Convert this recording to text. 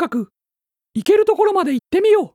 なく、行けるところまで行ってみよう。